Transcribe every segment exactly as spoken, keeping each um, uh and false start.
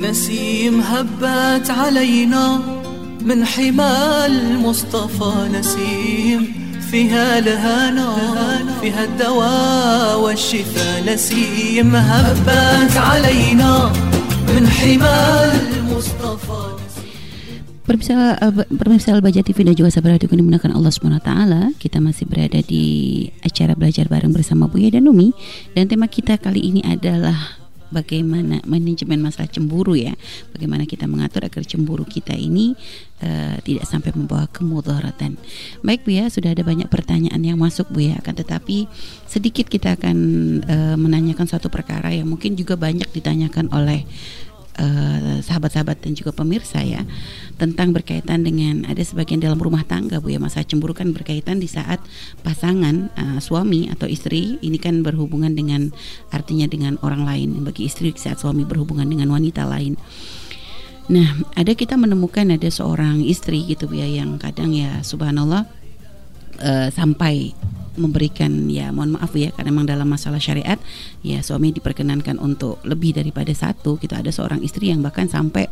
نسيم هبت علينا من حمى المصطفى نسيم فيها الهنا فيها الدواء والشفاء نسيم هبت علينا من حمى المصطفى. Pemirsa, pemirsa Al-Baja T V dan juga sahabat radio yang dimuliakan Allah subhanahu wa taala, kita masih berada di acara belajar bareng bersama Buya dan Umi, dan tema kita kali ini adalah bagaimana manajemen masalah cemburu ya. Bagaimana kita mengatur agar cemburu kita ini uh, tidak sampai membawa kemudaratan. Baik Bu ya, sudah ada banyak pertanyaan yang masuk Bu ya, akan tetapi sedikit kita akan uh, menanyakan suatu perkara yang mungkin juga banyak ditanyakan oleh Uh, sahabat-sahabat dan juga pemirsa ya, tentang berkaitan dengan ada sebagian dalam rumah tangga Bu ya, masalah cemburu kan berkaitan di saat pasangan uh, suami atau istri ini kan berhubungan dengan, artinya dengan orang lain, bagi istri saat suami berhubungan dengan wanita lain. Nah, ada kita menemukan ada seorang istri gitu Bu ya, yang kadang ya subhanallah uh, sampai memberikan ya mohon maaf ya, karena memang dalam masalah syariat ya suami diperkenankan untuk lebih daripada satu gitu. Ada seorang istri yang bahkan sampai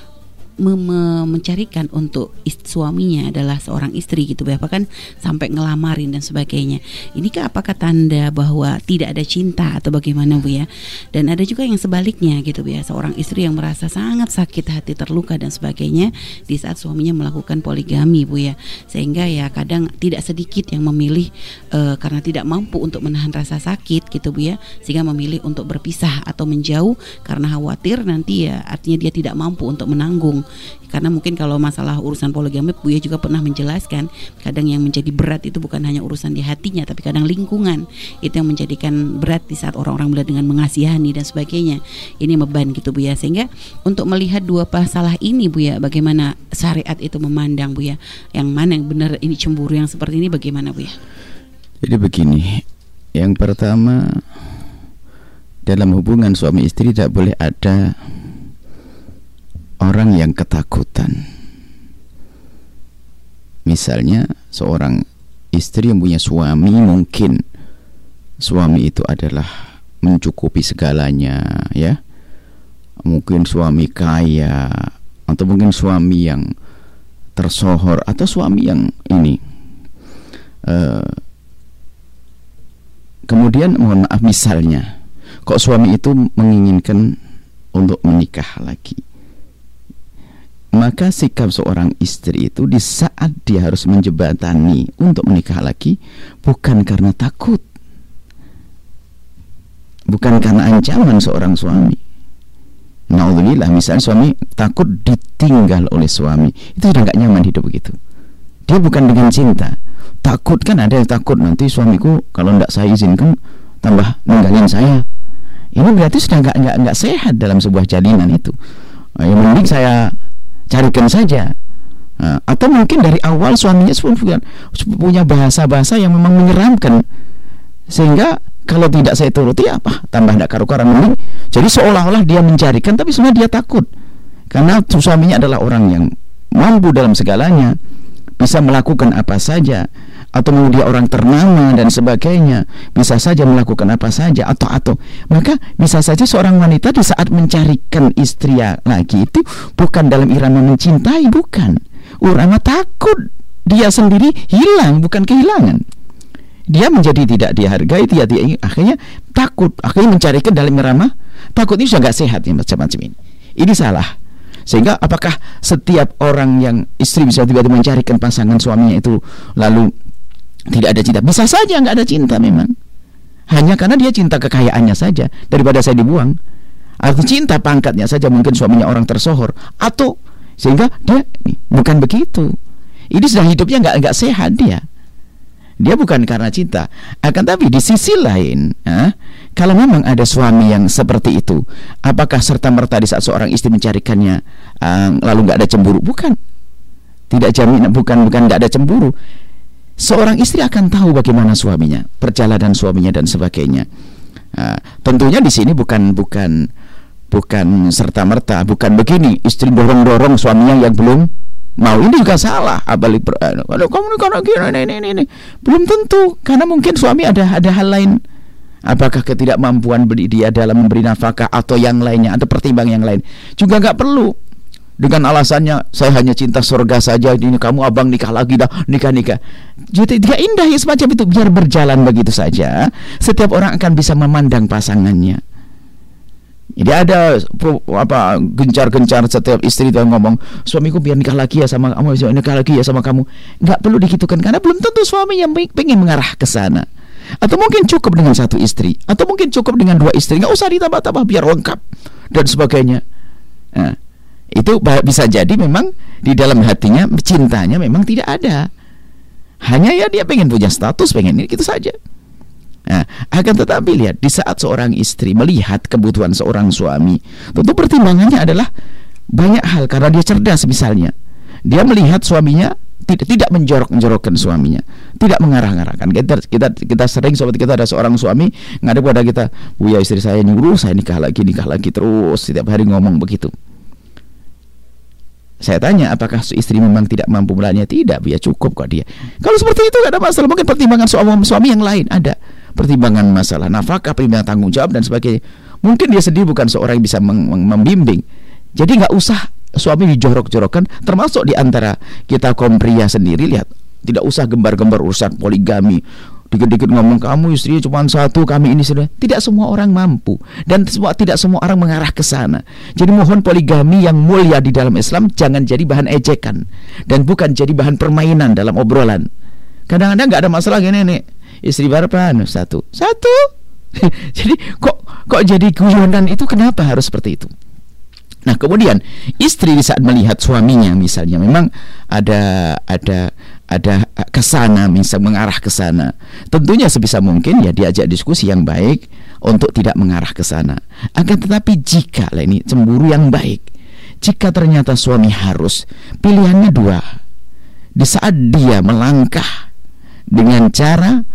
Mem- mencarikan untuk ist- suaminya adalah seorang istri gitu ya, bahkan sampai ngelamarin dan sebagainya. Inikah apakah tanda bahwa tidak ada cinta atau bagaimana Bu ya? Dan ada juga yang sebaliknya gitu Bu ya, seorang istri yang merasa sangat sakit hati, terluka dan sebagainya di saat suaminya melakukan poligami Bu ya, sehingga ya kadang tidak sedikit yang memilih uh, karena tidak mampu untuk menahan rasa sakit gitu Bu ya, sehingga memilih untuk berpisah atau menjauh karena khawatir nanti ya artinya dia tidak mampu untuk menanggung. Karena mungkin kalau masalah urusan poligami Buya juga pernah menjelaskan, kadang yang menjadi berat itu bukan hanya urusan di hatinya, tapi kadang lingkungan itu yang menjadikan berat di saat orang-orang melihat dengan mengasihani dan sebagainya. Ini beban gitu Buya, sehingga untuk melihat dua masalah ini Buya, bagaimana syariat itu memandang Buya, yang mana yang benar ini cemburu yang seperti ini bagaimana Buya? Jadi begini, yang pertama dalam hubungan suami istri tidak boleh ada orang yang ketakutan. Misalnya seorang istri yang punya suami, mungkin suami itu adalah mencukupi segalanya ya, mungkin suami kaya, atau mungkin suami yang tersohor, atau suami yang ini uh, kemudian mohon maaf misalnya kok suami itu menginginkan untuk menikah lagi, maka sikap seorang istri itu di saat dia harus menjembatani untuk menikah lagi bukan karena takut, bukan karena ancaman seorang suami. Naudzubillah, misalnya suami takut ditinggal oleh suami, itu sudah gak nyaman hidup begitu. Dia bukan dengan cinta. Takut kan ada yang takut nanti suamiku kalau tidak saya izinkan tambah ninggalin saya. Ini berarti sudah gak, gak, gak sehat dalam sebuah jalinan itu. Yang mending saya carikan saja. Nah, atau mungkin dari awal suaminya punya bahasa-bahasa yang memang menyeramkan, sehingga kalau tidak saya turuti apa tambah tidak karu-karuan mending. Jadi seolah-olah dia mencarikan, tapi sebenarnya dia takut karena suaminya adalah orang yang mampu dalam segalanya, bisa melakukan apa saja, atau dia orang ternama dan sebagainya, bisa saja melakukan apa saja, atau atau maka bisa saja seorang wanita di saat mencarikan istri lagi itu bukan dalam irama mencintai, bukan, irama takut. Dia sendiri hilang, bukan kehilangan. Dia menjadi tidak dihargai, dia, dia akhirnya takut, akhirnya mencarikan dalam irama takut. Ini sudah gak sehat ya macam-macam ini. Ini salah. Sehingga apakah setiap orang yang istri bisa tiba-tiba mencarikan pasangan suaminya itu lalu tidak ada cinta? Bisa saja nggak ada cinta memang, hanya karena dia cinta kekayaannya saja, daripada saya dibuang. Atau cinta pangkatnya saja, mungkin suaminya orang tersohor, atau sehingga dia bukan begitu. Ini sudah hidupnya nggak nggak sehat dia. Dia bukan karena cinta. Akan tapi di sisi lain, eh, kalau memang ada suami yang seperti itu, apakah serta-merta di saat seorang istri mencarikannya eh, lalu nggak ada cemburu? Bukan. Tidak jaminan, bukan bukan nggak ada cemburu. Seorang istri akan tahu bagaimana suaminya, perjalanan suaminya dan sebagainya. Nah, tentunya di sini bukan bukan bukan serta-merta, bukan begini istri dorong-dorong suaminya yang belum mau. Ini juga salah. Abalik ber, kalau kamu karena gini ini ini ini belum tentu, karena mungkin suami ada ada hal lain, Apakah ketidakmampuan dia dalam memberi nafkah atau yang lainnya, ada pertimbangan yang lain. Juga nggak perlu dengan alasannya saya hanya cinta surga saja, ini kamu abang nikah lagi dah, nikah-nikah. Jadi tidak indah ya semacam itu. Biar berjalan begitu saja. Setiap orang akan bisa memandang pasangannya. Jadi ada apa gencar-gencar setiap istri itu ngomong, suamiku biar nikah lagi ya sama kamu, biar nikah lagi ya sama kamu. Nggak perlu digitukan, karena belum tentu suami yang pengen mengarah ke sana. Atau mungkin cukup dengan satu istri, atau mungkin cukup dengan dua istri, nggak usah ditambah-tambah biar lengkap dan sebagainya. Nah, itu bisa jadi memang di dalam hatinya cintanya memang tidak ada. Hanya ya dia pengen punya status, pengen ini gitu saja. Nah, akan tetapi lihat, di saat seorang istri melihat kebutuhan seorang suami, tentu pertimbangannya adalah banyak hal, karena dia cerdas. Misalnya dia melihat suaminya tidak tidak menjorok-menjorokkan suaminya, tidak mengarah-ngarahkan. Kita kita kita sering sobat kita ada seorang suami ngadep pada kita, "Bu ya, istri saya nyuruh saya nikah lagi, nikah lagi terus setiap hari ngomong begitu." Saya tanya, apakah istri memang tidak mampu melayani? Tidak, ya cukup kok dia. Kalau seperti itu tidak ada masalah. Mungkin pertimbangan suami, suami yang lain ada. Pertimbangan masalah nafkah, pertimbangan tanggung jawab dan sebagainya. Mungkin dia sendiri bukan seorang yang bisa membimbing. Jadi nggak usah suami dijorok-jorokkan. Termasuk di antara kita kaum pria sendiri, lihat, tidak usah gembar-gembar urusan poligami. Dikit-dikit ngomong kamu istrinya cuma satu, kami ini sudah. Tidak semua orang mampu, dan semua tidak semua orang mengarah ke sana. Jadi mohon, poligami yang mulia di dalam Islam jangan jadi bahan ejekan dan bukan jadi bahan permainan dalam obrolan. Kadang-kadang nggak ada masalah gini nih, istri berapa? Satu, satu. Jadi kok kok jadi guyonan itu, kenapa harus seperti itu? Nah, kemudian istri di saat melihat suaminya misalnya memang ada ada ada kesana, misal mengarah ke sana, tentunya sebisa mungkin ya diajak diskusi yang baik untuk tidak mengarah ke sana. Akan tetapi jika lah ini cemburu yang baik, jika ternyata suami harus, pilihannya dua. Di saat dia melangkah dengan cara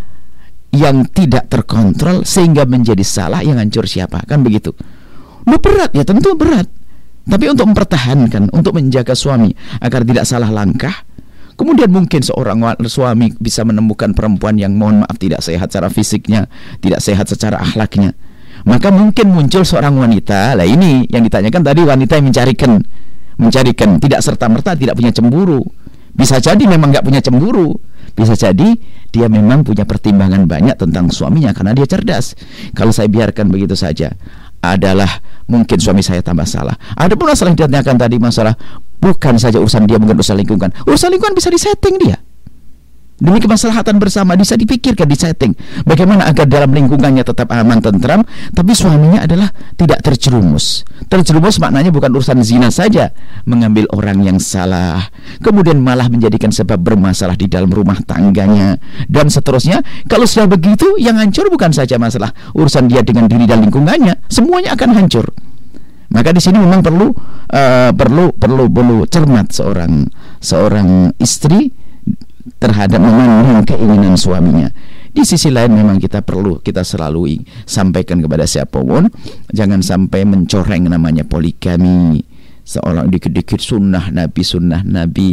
yang tidak terkontrol sehingga menjadi salah, yang hancur siapa? Kan begitu. Lu berat ya, tentu berat. Tapi untuk mempertahankan, untuk menjaga suami agar tidak salah langkah, kemudian mungkin seorang suami bisa menemukan perempuan yang mohon maaf tidak sehat secara fisiknya, tidak sehat secara akhlaknya, maka mungkin muncul seorang wanita. Lah ini yang ditanyakan tadi, wanita yang mencarikan, mencarikan tidak serta-merta tidak punya cemburu. Bisa jadi memang nggak punya cemburu, bisa jadi dia memang punya pertimbangan banyak tentang suaminya karena dia cerdas. Kalau saya biarkan begitu saja, adalah mungkin suami saya tambah salah. Ada pun masalah yang ditanyakan tadi, masalah bukan saja urusan dia, mungkin urusan lingkungan. Urusan lingkungan bisa disetting dia. Demi kemaslahatan bersama bisa dipikirkan, disetting bagaimana agar dalam lingkungannya tetap aman, tentram, tapi suaminya adalah tidak terjerumus. Terjerumus maknanya bukan urusan zina saja, mengambil orang yang salah, kemudian malah menjadikan sebab bermasalah di dalam rumah tangganya dan seterusnya. Kalau sudah begitu, yang hancur bukan saja masalah urusan dia dengan diri dan lingkungannya, semuanya akan hancur. Maka di sini memang perlu uh, perlu perlu perlu cermat seorang seorang istri terhadap memandang keinginan suaminya. Di sisi lain memang kita perlu, kita selalu sampaikan kepada siapapun, jangan sampai mencoreng namanya poligami. Seolah dikit-dikit sunnah Nabi, sunnah Nabi.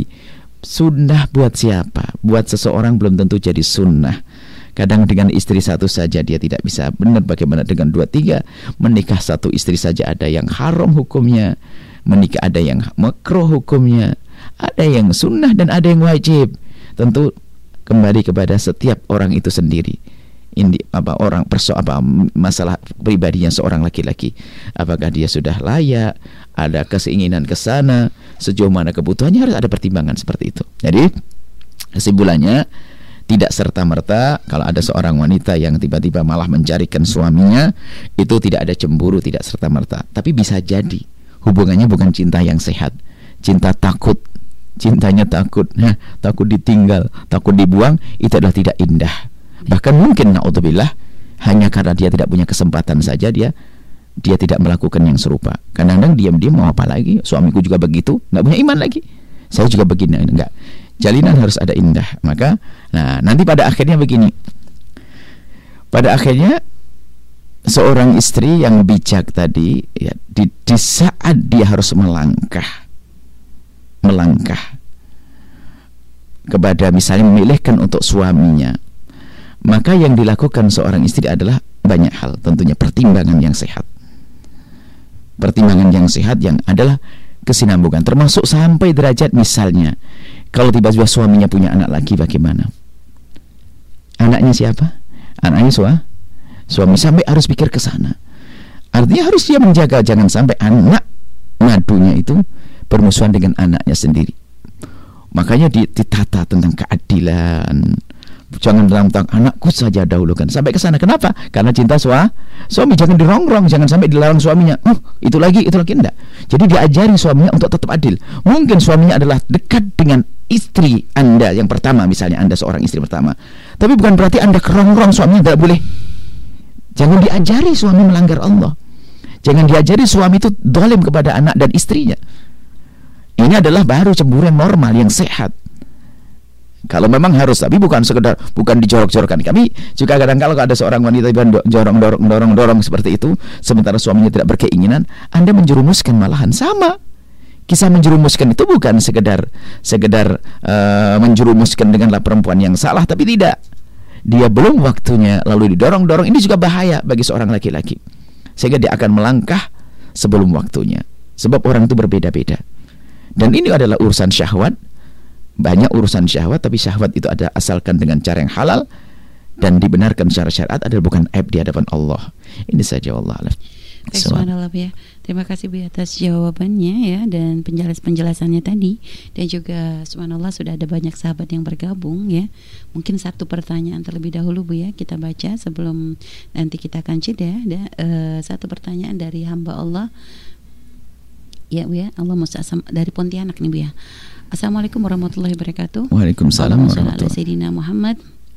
Sunnah buat siapa? Buat seseorang belum tentu jadi sunnah. Kadang dengan istri satu saja dia tidak bisa benar, bagaimana dengan dua tiga? Menikah satu istri saja ada yang haram hukumnya, menikah ada yang makruh hukumnya, ada yang sunnah dan ada yang wajib. Tentu kembali kepada setiap orang itu sendiri. Ini apa orang perso apa masalah pribadinya seorang laki-laki. Apakah dia sudah layak? Ada keinginan ke sana? Sejauh mana kebutuhannya? Harus ada pertimbangan seperti itu. Jadi kesimpulannya, tidak serta-merta kalau ada seorang wanita yang tiba-tiba malah mencarikan suaminya, itu tidak ada cemburu, tidak serta-merta. Tapi bisa jadi hubungannya bukan cinta yang sehat, cinta takut. Cintanya takut, nah, takut ditinggal, takut dibuang, itu adalah tidak indah. Bahkan mungkin naudzubillah, hanya karena dia tidak punya kesempatan saja dia dia tidak melakukan yang serupa. Kadang-kadang diam-diam mau apa lagi, suamiku juga begitu, nggak punya iman lagi, saya juga begini, enggak. Jalinan harus ada indah. Maka, nah nanti pada akhirnya begini, pada akhirnya seorang istri yang bijak tadi, ya, di, di saat dia harus melangkah melangkah kepada misalnya memilihkan untuk suaminya, maka yang dilakukan seorang istri adalah banyak hal, tentunya pertimbangan yang sehat. Pertimbangan yang sehat yang adalah kesinambungan, termasuk sampai derajat misalnya kalau tiba-tiba suaminya punya anak lagi, bagaimana? Anaknya siapa? Anaknya suami. Suami sampai harus pikir ke sana. Artinya harus dia menjaga jangan sampai anak madunya itu bermusuhan dengan anaknya sendiri. Makanya ditata tentang keadilan. Jangan tentang anakku saja dahulukan, sampai ke sana. Kenapa? Karena cinta sua, suami. Jangan dirongrong, jangan sampai dilarang suaminya. Oh, itu lagi, itu lagi, enggak. Jadi diajari suaminya untuk tetap adil. Mungkin suaminya adalah dekat dengan istri Anda yang pertama, misalnya Anda seorang istri pertama, tapi bukan berarti Anda kerongrong suaminya, tidak boleh. Jangan diajari suami melanggar Allah. Jangan diajari suami itu dolim kepada anak dan istrinya. Ini adalah baru cemburu yang normal, yang sehat. Kalau memang harus, tapi bukan sekedar, bukan dijorok-jorokkan. Kami juga kadang kalau ada seorang wanita dorong-dorong dorong-dorong seperti itu, sementara suaminya tidak berkeinginan, Anda menjerumuskan malahan. Sama. Kisah menjerumuskan itu bukan sekedar sekedar uh, menjerumuskan denganlah perempuan yang salah, tapi tidak. Dia belum waktunya lalu didorong-dorong. Ini juga bahaya bagi seorang laki-laki, sehingga dia akan melangkah sebelum waktunya. Sebab orang itu berbeda-beda. Dan ini adalah urusan syahwat. Banyak urusan syahwat, tapi syahwat itu ada asalkan dengan cara yang halal dan dibenarkan secara syariat, adalah bukan aib di hadapan Allah. Ini saja, wallah alam. Subhanallah ya. Terima kasih Bu atas jawabannya ya, dan penjelasan-penjelasannya tadi. Dan juga subhanallah sudah ada banyak sahabat yang bergabung ya. Mungkin satu pertanyaan terlebih dahulu Bu ya, kita baca sebelum nanti kita akan jeda. Ada uh, satu pertanyaan dari hamba Allah. Ya Bu ya, Allah musta'asam dari Pontianak nih Bu ya. Assalamualaikum warahmatullahi wabarakatuh. Waalaikumsalam warahmatullahi wabarakatuh. Muhammad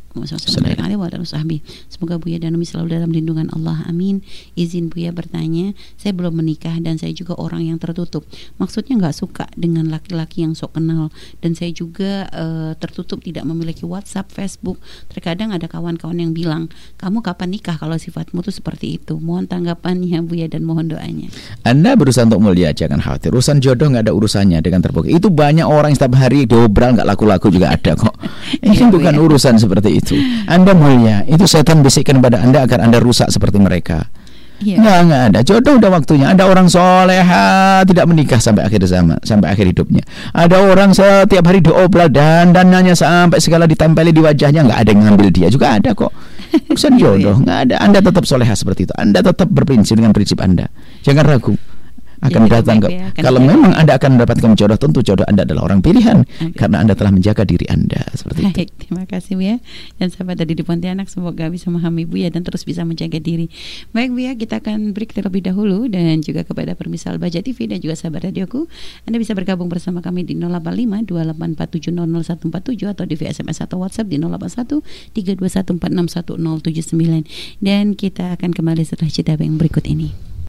Semoga Buya dan Umi selalu dalam lindungan Allah, amin. Izin Buya bertanya, saya belum menikah dan saya juga orang yang tertutup. Maksudnya nggak suka dengan laki-laki yang sok kenal, dan saya juga uh, tertutup, tidak memiliki WhatsApp, Facebook. Terkadang ada kawan-kawan yang bilang, kamu kapan nikah kalau sifatmu tuh seperti itu. Mohon tanggapannya Buya dan mohon doanya. Anda berusaha untuk mulia, jangan khawatir. Urusan jodoh nggak ada urusannya dengan terbuka. Itu banyak orang yang setiap hari diobral nggak laku-laku juga ada kok. Ini ya, bukan ya. Urusan seperti itu. Anda mulia, itu setan bisikkan pada Anda agar Anda rusak seperti mereka. Ya. Nggak, nggak ada. Jodoh udah waktunya. Ada orang soleha tidak menikah sampai akhir zaman, sampai akhir hidupnya. Ada orang setiap hari diobral dan dananya sampai segala ditempeli di wajahnya, nggak ada yang ngambil dia juga ada kok. Urusan jodoh nggak ada. Anda tetap soleha seperti itu. Anda tetap berprinsip dengan prinsip Anda. Jangan ragu. Akan ya, datang ke, ya, akan kalau ya. Memang Anda akan mendapatkan jodoh, tentu jodoh Anda adalah orang pilihan, okay. Karena Anda telah menjaga diri Anda seperti Baik, itu. Terima kasih Bu ya. Dan sahabat tadi di Pontianak, semoga bisa memahami Bu ya dan terus bisa menjaga diri. Baik Bu ya, kita akan break terlebih dahulu. Dan juga kepada pemirsa Al-Bahjah T V dan juga sahabat radioku, Anda bisa bergabung bersama kami di nol delapan lima dua delapan empat tujuh nol nol satu empat tujuh atau di via S M S atau WhatsApp di nol delapan satu tiga dua satu empat enam satu nol tujuh sembilan. Dan kita akan kembali setelah jeda yang berikut ini.